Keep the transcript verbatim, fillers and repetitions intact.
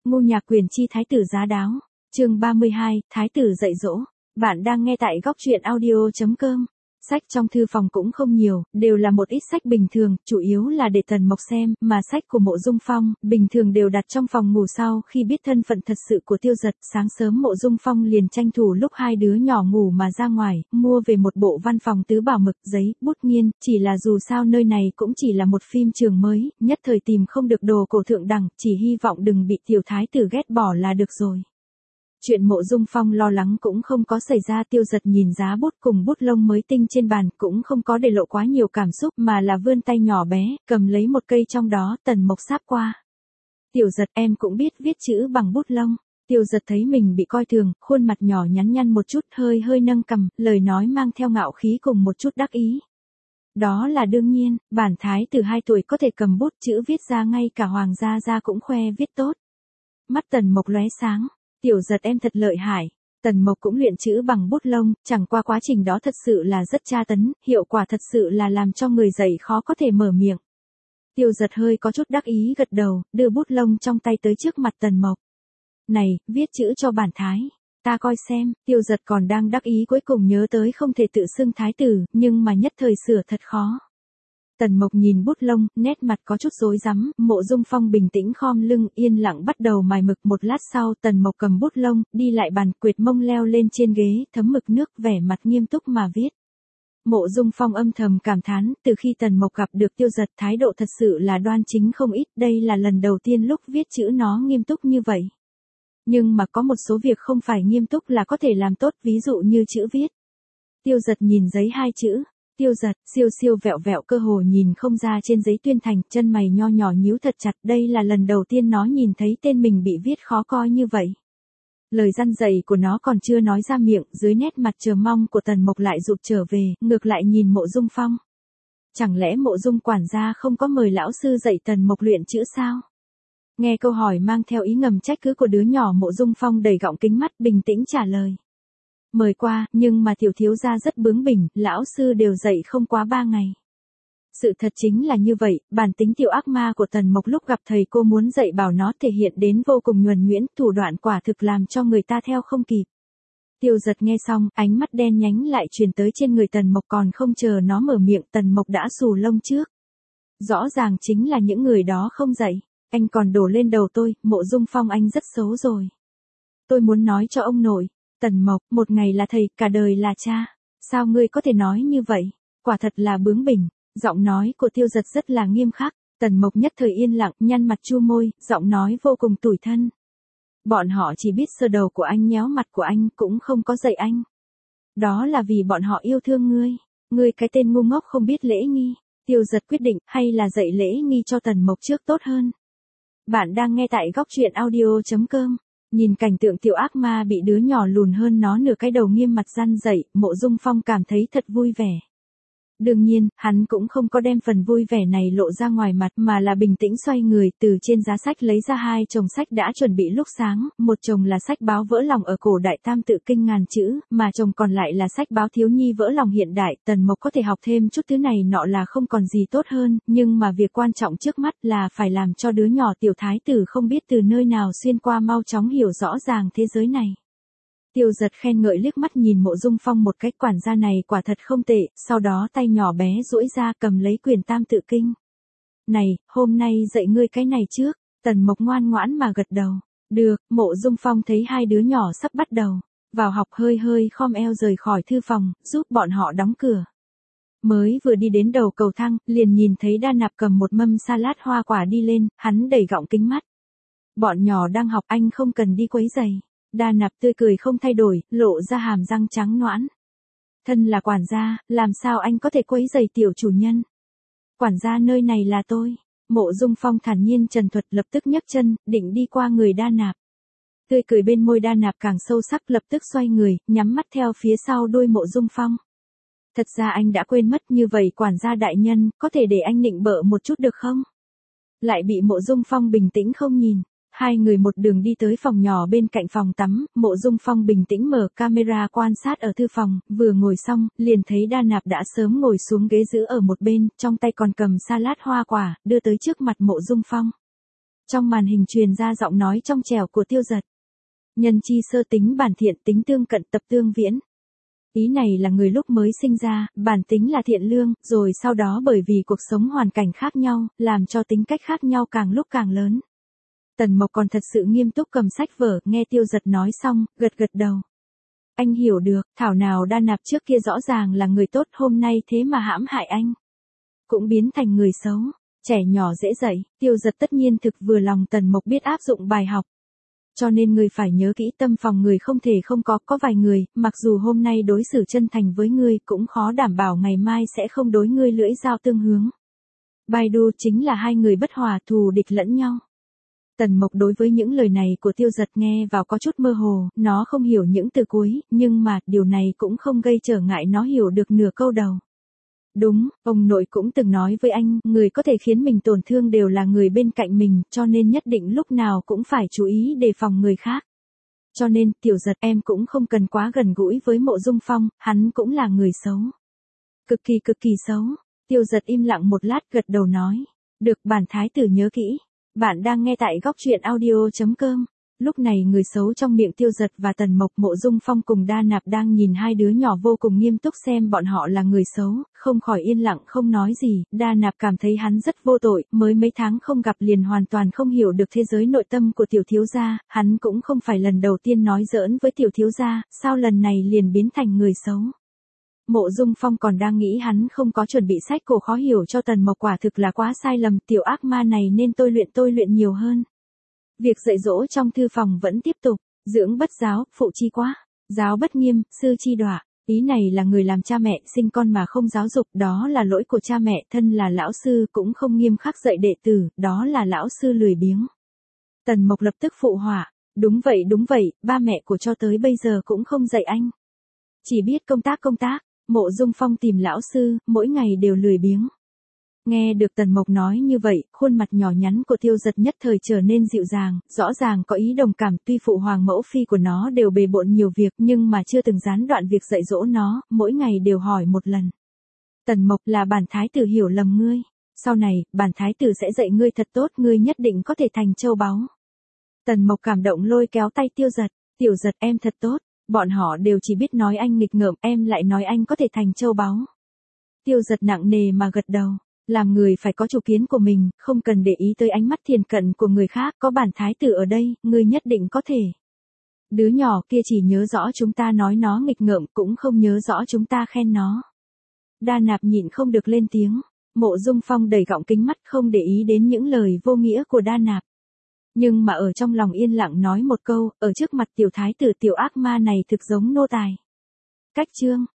Ngô Nhạc Quyền chi thái tử giá đáo. Chương ba mươi hai, thái tử dạy dỗ. Bạn đang nghe tại góc truyện audio chấm com. Sách trong thư phòng cũng không nhiều, đều là một ít sách bình thường, chủ yếu là để Tần Mộc xem, mà sách của Mộ Dung Phong, bình thường đều đặt trong phòng ngủ. Sau khi biết thân phận thật sự của Tiêu Dật, sáng sớm Mộ Dung Phong liền tranh thủ lúc hai đứa nhỏ ngủ mà ra ngoài, mua về một bộ văn phòng tứ bảo mực, giấy, bút nghiên, chỉ là dù sao nơi này cũng chỉ là một phim trường mới, nhất thời tìm không được đồ cổ thượng đẳng, chỉ hy vọng đừng bị tiểu thái tử ghét bỏ là được rồi. Chuyện Mộ Dung Phong lo lắng cũng không có xảy ra. Tiêu Dật nhìn giá bút cùng bút lông mới tinh trên bàn, cũng không có để lộ quá nhiều cảm xúc, mà là vươn tay nhỏ bé, cầm lấy một cây trong đó. Tần Mộc sáp qua. Tiểu Dật, em cũng biết viết chữ bằng bút lông. Tiêu Dật thấy mình bị coi thường, khuôn mặt nhỏ nhắn nhăn một chút, hơi hơi nâng cằm, lời nói mang theo ngạo khí cùng một chút đắc ý. Đó là đương nhiên, bản thái tử hai tuổi có thể cầm bút chữ viết ra, ngay cả hoàng gia gia cũng khoe viết tốt. Mắt Tần Mộc lóe sáng. Tiểu Dật em thật lợi hại. Tần Mộc cũng luyện chữ bằng bút lông, chẳng qua quá trình đó thật sự là rất tra tấn, hiệu quả thật sự là làm cho người dạy khó có thể mở miệng. Tiêu Dật hơi có chút đắc ý gật đầu, đưa bút lông trong tay tới trước mặt Tần Mộc. Này, viết chữ cho bản thái. Ta coi xem. Tiêu Dật còn đang đắc ý, cuối cùng nhớ tới không thể tự xưng thái tử, nhưng mà nhất thời sửa thật khó. Tần Mộc nhìn bút lông, nét mặt có chút rối rắm. Mộ Dung Phong bình tĩnh khom lưng, yên lặng bắt đầu mài mực. Một lát sau, Tần Mộc cầm bút lông, đi lại bàn, quệt mông leo lên trên ghế, thấm mực nước, vẻ mặt nghiêm túc mà viết. Mộ Dung Phong âm thầm cảm thán, từ khi Tần Mộc gặp được Tiêu Dật, thái độ thật sự là đoan chính không ít, đây là lần đầu tiên lúc viết chữ nó nghiêm túc như vậy. Nhưng mà có một số việc không phải nghiêm túc là có thể làm tốt, ví dụ như chữ viết. Tiêu Dật nhìn giấy hai chữ. Tiêu Dật, siêu siêu vẹo vẹo, cơ hồ nhìn không ra trên giấy tuyên thành, chân mày nho nhỏ nhíu thật chặt, đây là lần đầu tiên nó nhìn thấy tên mình bị viết khó coi như vậy. Lời răn dạy của nó còn chưa nói ra miệng, dưới nét mặt chờ mong của Tần Mộc lại rụt trở về, ngược lại nhìn Mộ Dung Phong. Chẳng lẽ Mộ Dung quản gia không có mời lão sư dạy Tần Mộc luyện chữ sao? Nghe câu hỏi mang theo ý ngầm trách cứ của đứa nhỏ, Mộ Dung Phong đầy gọng kính mắt, bình tĩnh trả lời. Mời qua, nhưng mà tiểu thiếu gia rất bướng bỉnh, lão sư đều dạy không quá ba ngày. Sự thật chính là như vậy, bản tính tiểu ác ma của Tần Mộc lúc gặp thầy cô muốn dạy bảo nó thể hiện đến vô cùng nhuần nhuyễn, thủ đoạn quả thực làm cho người ta theo không kịp. Tiêu Dật nghe xong, ánh mắt đen nhánh lại truyền tới trên người Tần Mộc, còn không chờ nó mở miệng, Tần Mộc đã xù lông trước. Rõ ràng chính là những người đó không dạy, anh còn đổ lên đầu tôi. Mộ Dung Phong, anh rất xấu rồi. Tôi muốn nói cho ông nội. Tần Mộc, một ngày là thầy, cả đời là cha. Sao ngươi có thể nói như vậy? Quả thật là bướng bỉnh. Giọng nói của Tiêu Dật rất là nghiêm khắc. Tần Mộc nhất thời yên lặng, nhăn mặt chu môi, giọng nói vô cùng tủi thân. Bọn họ chỉ biết sờ đầu của anh, nhéo mặt của anh, cũng không có dạy anh. Đó là vì bọn họ yêu thương ngươi. Ngươi cái tên ngu ngốc không biết lễ nghi. Tiêu Dật quyết định, hay là dạy lễ nghi cho Tần Mộc trước tốt hơn. Bạn đang nghe tại góc truyện audio chấm com. Nhìn cảnh tượng tiểu ác ma bị đứa nhỏ lùn hơn nó nửa cái đầu nghiêm mặt răn dạy, Mộ Dung Phong cảm thấy thật vui vẻ. Đương nhiên, hắn cũng không có đem phần vui vẻ này lộ ra ngoài mặt, mà là bình tĩnh xoay người, từ trên giá sách lấy ra hai chồng sách đã chuẩn bị lúc sáng, một chồng là sách báo vỡ lòng ở cổ đại tam tự kinh ngàn chữ, mà chồng còn lại là sách báo thiếu nhi vỡ lòng hiện đại. Tần Mộc có thể học thêm chút thứ này nọ là không còn gì tốt hơn, nhưng mà việc quan trọng trước mắt là phải làm cho đứa nhỏ tiểu thái tử không biết từ nơi nào xuyên qua mau chóng hiểu rõ ràng thế giới này. Tiêu Dật khen ngợi liếc mắt nhìn Mộ Dung Phong một cách, quản gia này quả thật không tệ, sau đó tay nhỏ bé duỗi ra cầm lấy quyển tam tự kinh. Này, hôm nay dạy ngươi cái này trước. Tần Mộc ngoan ngoãn mà gật đầu. Được. Mộ Dung Phong thấy hai đứa nhỏ sắp bắt đầu vào học, hơi hơi khom eo rời khỏi thư phòng, giúp bọn họ đóng cửa. Mới vừa đi đến đầu cầu thang, liền nhìn thấy Đa Nạp cầm một mâm salad hoa quả đi lên, hắn đẩy gọng kính mắt. Bọn nhỏ đang học, anh không cần đi quấy rầy. Đa Nạp tươi cười không thay đổi, lộ ra hàm răng trắng nõn. Thân là quản gia, làm sao anh có thể quấy rầy tiểu chủ nhân? Quản gia nơi này là tôi. Mộ Dung Phong thản nhiên trần thuật, lập tức nhấc chân, định đi qua người Đa Nạp. Tươi cười bên môi Đa Nạp càng sâu sắc, lập tức xoay người, nhắm mắt theo phía sau đuôi Mộ Dung Phong. Thật ra anh đã quên mất, như vậy quản gia đại nhân, có thể để anh nịnh bợ một chút được không? Lại bị Mộ Dung Phong bình tĩnh không nhìn. Hai người một đường đi tới phòng nhỏ bên cạnh phòng tắm, Mộ Dung Phong bình tĩnh mở camera quan sát ở thư phòng, vừa ngồi xong, liền thấy Đa Nạp đã sớm ngồi xuống ghế giữ ở một bên, trong tay còn cầm salad hoa quả, đưa tới trước mặt Mộ Dung Phong. Trong màn hình truyền ra giọng nói trong trẻo của Tiêu Giật. Nhân chi sơ tính bản thiện, tính tương cận tập tương viễn. Ý này là người lúc mới sinh ra, bản tính là thiện lương, rồi sau đó bởi vì cuộc sống hoàn cảnh khác nhau, làm cho tính cách khác nhau càng lúc càng lớn. Tần Mộc còn thật sự nghiêm túc cầm sách vở, nghe Tiêu Giật nói xong, gật gật đầu. Anh hiểu được, thảo nào Đa Nạp trước kia rõ ràng là người tốt, hôm nay thế mà hãm hại anh. Cũng biến thành người xấu, trẻ nhỏ dễ dạy, Tiêu Giật tất nhiên thực vừa lòng Tần Mộc biết áp dụng bài học. Cho nên người phải nhớ kỹ, tâm phòng người không thể không có, có vài người, mặc dù hôm nay đối xử chân thành với ngươi, cũng khó đảm bảo ngày mai sẽ không đối ngươi lưỡi dao tương hướng. Baidu chính là hai người bất hòa, thù địch lẫn nhau. Tần Mộc đối với những lời này của Tiêu Giật nghe vào có chút mơ hồ, nó không hiểu những từ cuối, nhưng mà, điều này cũng không gây trở ngại nó hiểu được nửa câu đầu. Đúng, ông nội cũng từng nói với anh, người có thể khiến mình tổn thương đều là người bên cạnh mình, cho nên nhất định lúc nào cũng phải chú ý đề phòng người khác. Cho nên, Tiểu Giật, em cũng không cần quá gần gũi với Mộ Dung Phong, hắn cũng là người xấu. Cực kỳ cực kỳ xấu. Tiêu Giật im lặng một lát gật đầu nói. Được, bản thái tử nhớ kỹ. Bạn đang nghe tại góc truyện audio chấm com. Lúc này người xấu trong miệng Tiêu Giật và Tần Mộc, Mộ Dung Phong cùng Đa Nạp đang nhìn hai đứa nhỏ vô cùng nghiêm túc xem bọn họ là người xấu, không khỏi yên lặng không nói gì. Đa Nạp cảm thấy hắn rất vô tội, mới mấy tháng không gặp liền hoàn toàn không hiểu được thế giới nội tâm của tiểu thiếu gia, hắn cũng không phải lần đầu tiên nói giỡn với tiểu thiếu gia, sao lần này liền biến thành người xấu. Mộ Dung Phong còn đang nghĩ hắn không có chuẩn bị sách cổ khó hiểu cho Tần Mộc, quả thực là quá sai lầm, tiểu ác ma này nên tôi luyện tôi luyện nhiều hơn. Việc dạy dỗ trong thư phòng vẫn tiếp tục, dưỡng bất giáo, phụ chi quá, giáo bất nghiêm, sư chi đọa. Ý này là người làm cha mẹ sinh con mà không giáo dục, đó là lỗi của cha mẹ, thân là lão sư cũng không nghiêm khắc dạy đệ tử, đó là lão sư lười biếng. Tần Mộc lập tức phụ họa, đúng vậy đúng vậy, ba mẹ của cho tới bây giờ cũng không dạy anh. Chỉ biết công tác công tác. Mộ Dung Phong tìm lão sư, mỗi ngày đều lười biếng. Nghe được Tần Mộc nói như vậy, khuôn mặt nhỏ nhắn của Tiêu Giật nhất thời trở nên dịu dàng, rõ ràng có ý đồng cảm, tuy phụ hoàng mẫu phi của nó đều bề bộn nhiều việc nhưng mà chưa từng gián đoạn việc dạy dỗ nó, mỗi ngày đều hỏi một lần. Tần Mộc, là bản thái tử hiểu lầm ngươi. Sau này, bản thái tử sẽ dạy ngươi thật tốt, ngươi nhất định có thể thành châu báu. Tần Mộc cảm động lôi kéo tay Tiêu Giật, Tiểu Giật em thật tốt. Bọn họ đều chỉ biết nói anh nghịch ngợm, em lại nói anh có thể thành châu báu. Tiêu Giật nặng nề mà gật đầu. Làm người phải có chủ kiến của mình, không cần để ý tới ánh mắt thiền cận của người khác, có bản thái tử ở đây, ngươi nhất định có thể. Đứa nhỏ kia chỉ nhớ rõ chúng ta nói nó nghịch ngợm, cũng không nhớ rõ chúng ta khen nó. Đa Nạp nhịn không được lên tiếng. Mộ Dung Phong đầy gọng kính mắt không để ý đến những lời vô nghĩa của Đa Nạp. Nhưng mà ở trong lòng yên lặng nói một câu, ở trước mặt tiểu thái tử tiểu ác ma này thực giống nô tài. Cách chương.